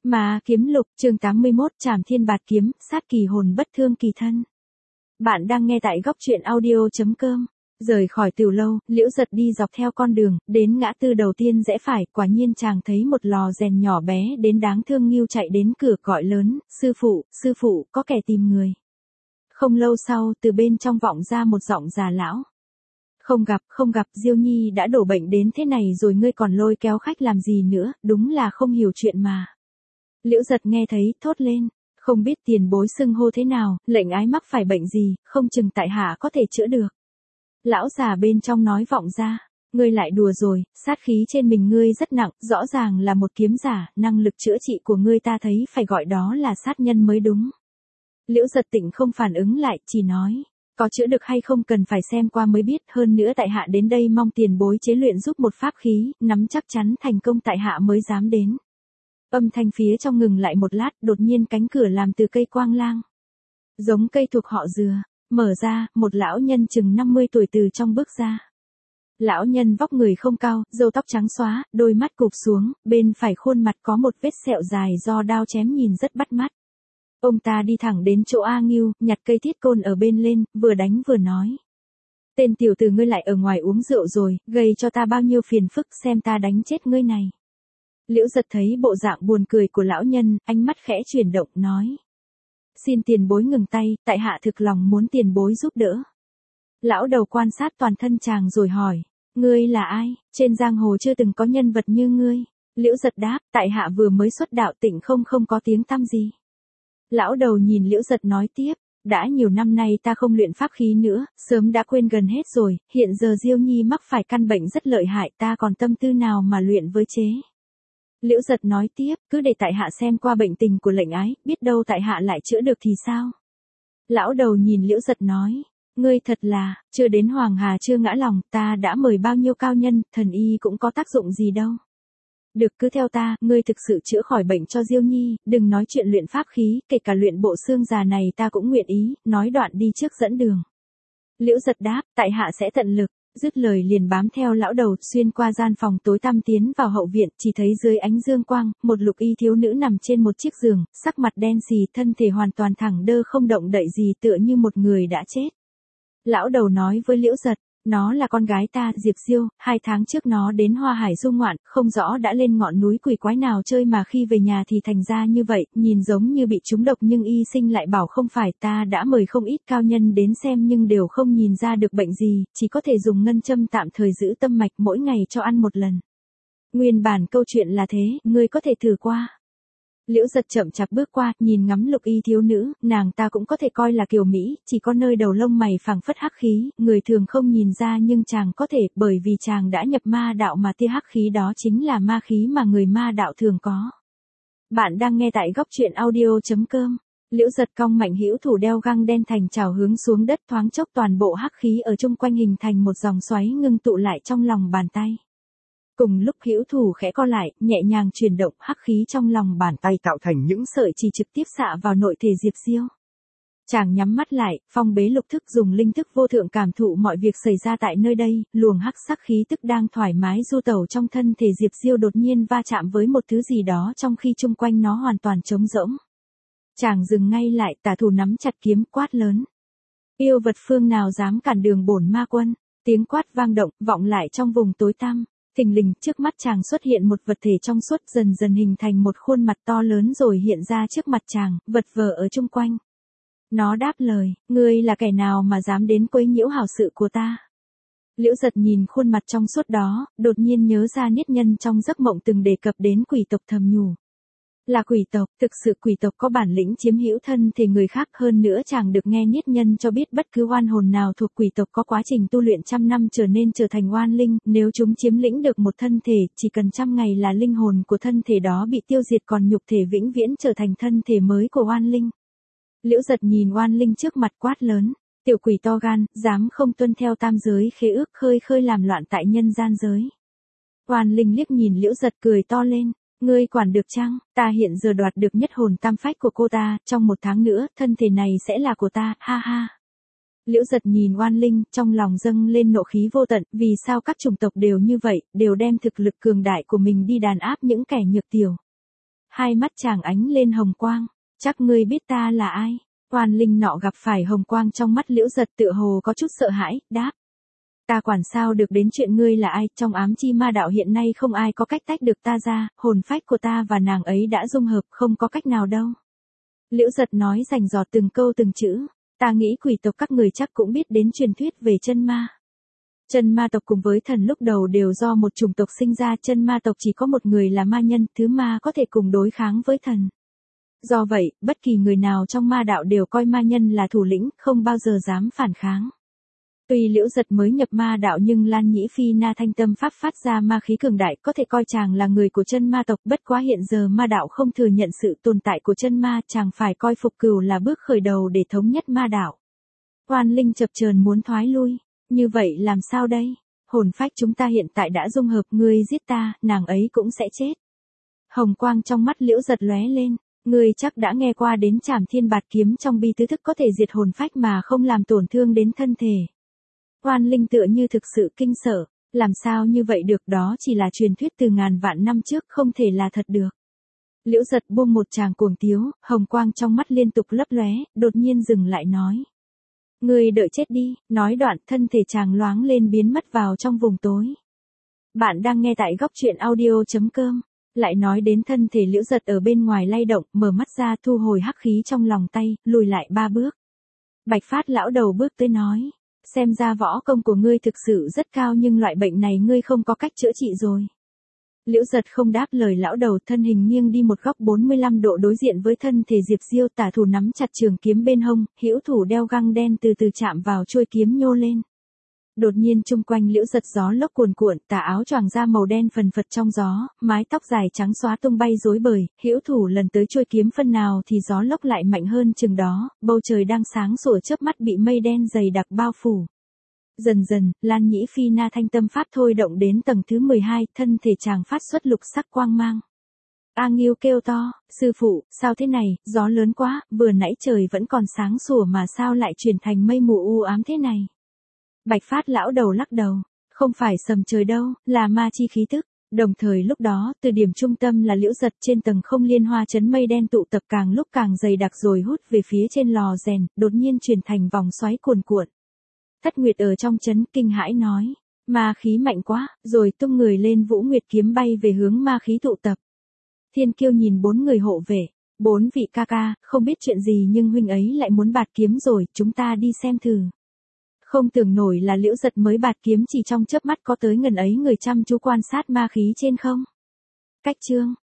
Ma kiếm lục, chương 81, Trảm Thiên Bạt Kiếm, sát kỳ hồn bất thương kỳ thân. Bạn đang nghe tại góc truyện audio.com. Rời khỏi tiểu lâu, Liễu Giật đi dọc theo con đường, đến ngã tư đầu tiên rẽ phải, quả nhiên chàng thấy một lò rèn nhỏ bé đến đáng thương nghiêu chạy đến cửa gọi lớn, sư phụ, có kẻ tìm người. Không lâu sau, từ bên trong vọng ra một giọng già lão. Không gặp, Diêu Nhi đã đổ bệnh đến thế này rồi ngươi còn lôi kéo khách làm gì nữa, đúng là không hiểu chuyện mà. Liễu Giật nghe thấy, thốt lên, không biết tiền bối xưng hô thế nào, lệnh ái mắc phải bệnh gì, không chừng tại hạ có thể chữa được. Lão già bên trong nói vọng ra, ngươi lại đùa rồi, sát khí trên mình ngươi rất nặng, rõ ràng là một kiếm giả, năng lực chữa trị của ngươi ta thấy phải gọi đó là sát nhân mới đúng. Liễu Giật Tịnh không phản ứng lại, chỉ nói, có chữa được hay không cần phải xem qua mới biết, hơn nữa tại hạ đến đây mong tiền bối chế luyện giúp một pháp khí, nắm chắc chắn thành công tại hạ mới dám đến. Âm thanh phía trong ngừng lại một lát, đột nhiên cánh cửa làm từ cây quang lang, giống cây thuộc họ Dừa, mở ra, một lão nhân chừng 50 tuổi từ trong bước ra. Lão nhân vóc người không cao, râu tóc trắng xóa, đôi mắt cụp xuống, bên phải khuôn mặt có một vết sẹo dài do đao chém nhìn rất bắt mắt. Ông ta đi thẳng đến chỗ A Ngưu, nhặt cây thiết côn ở bên lên, vừa đánh vừa nói. Tên tiểu tử ngươi lại ở ngoài uống rượu rồi, gây cho ta bao nhiêu phiền phức, xem ta đánh chết ngươi này. Liễu Giật thấy bộ dạng buồn cười của lão nhân, ánh mắt khẽ chuyển động, nói. Xin tiền bối ngừng tay, tại hạ thực lòng muốn tiền bối giúp đỡ. Lão đầu quan sát toàn thân chàng rồi hỏi, ngươi là ai, trên giang hồ chưa từng có nhân vật như ngươi. Liễu Giật đáp, tại hạ vừa mới xuất đạo Tịnh không có tiếng tăm gì. Lão đầu nhìn Liễu Giật nói tiếp, đã nhiều năm nay ta không luyện pháp khí nữa, sớm đã quên gần hết rồi, hiện giờ Diêu Nhi mắc phải căn bệnh rất lợi hại, ta còn tâm tư nào mà luyện với chế. Liễu Giật nói tiếp, cứ để tại hạ xem qua bệnh tình của lệnh ái, biết đâu tại hạ lại chữa được thì sao. Lão đầu nhìn Liễu Giật nói, ngươi thật là, chưa đến Hoàng Hà chưa ngã lòng, ta đã mời bao nhiêu cao nhân, thần y cũng có tác dụng gì đâu. Được, cứ theo ta, ngươi thực sự chữa khỏi bệnh cho Diêu Nhi, đừng nói chuyện luyện pháp khí, kể cả luyện bộ xương già này ta cũng nguyện ý, nói đoạn đi trước dẫn đường. Liễu Giật đáp, tại hạ sẽ tận lực. Dứt lời liền bám theo lão đầu, xuyên qua gian phòng tối tăm tiến vào hậu viện, chỉ thấy dưới ánh dương quang, một lục y thiếu nữ nằm trên một chiếc giường, sắc mặt đen xì, thân thể hoàn toàn thẳng đơ không động đậy gì, tựa như một người đã chết. Lão đầu nói với Liễu Giật, nó là con gái ta, Diệp Diêu, 2 tháng trước nó đến Hoa Hải du ngoạn, không rõ đã lên ngọn núi quỷ quái nào chơi mà khi về nhà thì thành ra như vậy, nhìn giống như bị trúng độc nhưng y sinh lại bảo không phải, ta đã mời không ít cao nhân đến xem nhưng đều không nhìn ra được bệnh gì, chỉ có thể dùng ngân châm tạm thời giữ tâm mạch mỗi ngày cho ăn một lần. Nguyên bản câu chuyện là thế, ngươi có thể thử qua. Liễu Giật chậm chạp bước qua, nhìn ngắm lục y thiếu nữ, nàng ta cũng có thể coi là kiều mỹ, chỉ có nơi đầu lông mày phảng phất hắc khí, người thường không nhìn ra nhưng chàng có thể, bởi vì chàng đã nhập ma đạo mà tia hắc khí đó chính là ma khí mà người ma đạo thường có. Bạn đang nghe tại góc truyện audio.com. Liễu Giật cong mạnh hữu thủ đeo găng đen thành chảo hướng xuống đất, thoáng chốc toàn bộ hắc khí ở chung quanh hình thành một dòng xoáy ngưng tụ lại trong lòng bàn tay. Cùng lúc hữu thủ khẽ co lại, nhẹ nhàng chuyển động, hắc khí trong lòng bàn tay tạo thành những sợi chỉ trực tiếp xạ vào nội thể Diệp Diêu. Chàng nhắm mắt lại, phong bế lục thức dùng linh thức vô thượng cảm thụ mọi việc xảy ra tại nơi đây, luồng hắc sắc khí tức đang thoải mái du tẩu trong thân thể Diệp Diêu đột nhiên va chạm với một thứ gì đó trong khi chung quanh nó hoàn toàn trống rỗng. Chàng dừng ngay lại, tả thủ nắm chặt kiếm, quát lớn. Yêu vật phương nào dám cản đường bổn ma quân, tiếng quát vang động, vọng lại trong vùng tối tăm. Thình lình, trước mắt chàng xuất hiện một vật thể trong suốt, dần dần hình thành một khuôn mặt to lớn rồi hiện ra trước mặt chàng, vật vờ ở chung quanh. Nó đáp lời, ngươi là kẻ nào mà dám đến quấy nhiễu hảo sự của ta? Liễu Giật nhìn khuôn mặt trong suốt đó, đột nhiên nhớ ra niết nhân trong giấc mộng từng đề cập đến quỷ tộc, thầm nhủ. Là quỷ tộc, thực sự quỷ tộc có bản lĩnh chiếm hữu thân thể người khác, hơn nữa chàng được nghe niết nhân cho biết bất cứ oan hồn nào thuộc quỷ tộc có quá trình tu luyện 100 năm trở nên trở thành oan linh, nếu chúng chiếm lĩnh được một thân thể, chỉ cần 100 ngày là linh hồn của thân thể đó bị tiêu diệt còn nhục thể vĩnh viễn trở thành thân thể mới của oan linh. Liễu Giật nhìn oan linh trước mặt quát lớn, tiểu quỷ to gan, dám không tuân theo tam giới khế ước, khơi làm loạn tại nhân gian giới. Oan linh liếc nhìn Liễu Giật cười to lên. Ngươi quản được chăng, ta hiện giờ đoạt được nhất hồn tam phách của cô ta, trong 1 tháng nữa, thân thể này sẽ là của ta, ha ha. Liễu Giật nhìn oan linh, trong lòng dâng lên nộ khí vô tận, vì sao các chủng tộc đều như vậy, đều đem thực lực cường đại của mình đi đàn áp những kẻ nhược tiểu. Hai mắt chàng ánh lên hồng quang. Chắc ngươi biết ta là ai? Oan linh nọ gặp phải hồng quang trong mắt Liễu Giật tựa hồ có chút sợ hãi, đáp. Ta quản sao được đến chuyện ngươi là ai, trong ám chi ma đạo hiện nay không ai có cách tách được ta ra, hồn phách của ta và nàng ấy đã dung hợp, không có cách nào đâu. Liễu Giật nói rành rọt từng câu từng chữ, ta nghĩ quỷ tộc các người chắc cũng biết đến truyền thuyết về chân ma. Chân ma tộc cùng với thần lúc đầu đều do một chủng tộc sinh ra, chân ma tộc chỉ có một người là ma nhân, thứ ma có thể cùng đối kháng với thần. Do vậy, bất kỳ người nào trong ma đạo đều coi ma nhân là thủ lĩnh, không bao giờ dám phản kháng. Tuy Liễu Giật mới nhập ma đạo nhưng Lan Nhĩ Phi Na Thanh Tâm Pháp phát ra ma khí cường đại, có thể coi chàng là người của chân ma tộc, bất quá hiện giờ ma đạo không thừa nhận sự tồn tại của chân ma, chàng phải coi Phục Cửu là bước khởi đầu để thống nhất ma đạo. Oan linh chập chờn muốn thoái lui, như vậy làm sao đây? Hồn phách chúng ta hiện tại đã dung hợp, ngươi giết ta, nàng ấy cũng sẽ chết. Hồng quang trong mắt Liễu Giật lóe lên, ngươi chắc đã nghe qua đến Trảm Thiên Bạt Kiếm trong bi tứ thức có thể diệt hồn phách mà không làm tổn thương đến thân thể. Oan linh tựa như thực sự kinh sợ, làm sao như vậy được, đó chỉ là truyền thuyết từ ngàn vạn năm trước, không thể là thật được. Liễu Giật buông một tràng cuồng tiếu, hồng quang trong mắt liên tục lấp lóe, đột nhiên dừng lại nói. Ngươi đợi chết đi, nói đoạn thân thể chàng loáng lên biến mất vào trong vùng tối. Bạn đang nghe tại góc truyện audio.com, lại nói đến thân thể Liễu Giật ở bên ngoài lay động, mở mắt ra thu hồi hắc khí trong lòng tay, lùi lại 3 bước. Bạch Phát lão đầu bước tới nói. Xem ra võ công của ngươi thực sự rất cao nhưng loại bệnh này ngươi không có cách chữa trị rồi. Liễu Giật không đáp lời lão đầu, thân hình nghiêng đi một góc 45 độ đối diện với thân thể Diệp Diêu, tả thủ nắm chặt trường kiếm bên hông, hữu thủ đeo găng đen từ từ chạm vào chuôi kiếm nhô lên. Đột nhiên chung quanh Liễu Giật gió lốc cuồn cuộn, tà áo choàng da màu đen phần phật trong gió, mái tóc dài trắng xóa tung bay rối bời, hữu thủ lần tới chuôi kiếm phân nào thì gió lốc lại mạnh hơn chừng đó, bầu trời đang sáng sủa chớp mắt bị mây đen dày đặc bao phủ. Dần dần, Lan Nhĩ Phi Na Thanh Tâm Pháp thôi động đến tầng thứ 12, thân thể chàng phát xuất lục sắc quang mang. A Nghiêu kêu to, sư phụ, sao thế này, gió lớn quá, vừa nãy trời vẫn còn sáng sủa mà sao lại chuyển thành mây mù u ám thế này. Bạch Phát lão đầu lắc đầu, không phải sầm trời đâu, là ma chi khí tức. Đồng thời lúc đó, từ điểm trung tâm là Liễu Giật trên tầng không liên hoa chấn mây đen tụ tập càng lúc càng dày đặc rồi hút về phía trên lò rèn, đột nhiên chuyển thành vòng xoáy cuồn cuộn. Thất Nguyệt ở trong chấn kinh hãi nói, ma khí mạnh quá, rồi tung người lên Vũ Nguyệt kiếm bay về hướng ma khí tụ tập. Thiên Kiêu nhìn 4 người hộ vệ, 4 vị ca ca, không biết chuyện gì nhưng huynh ấy lại muốn bạt kiếm rồi, chúng ta đi xem thử. Không tưởng nổi là Liễu Giật mới bạt kiếm chỉ trong chớp mắt có tới ngần ấy người chăm chú quan sát ma khí trên không. Cách chương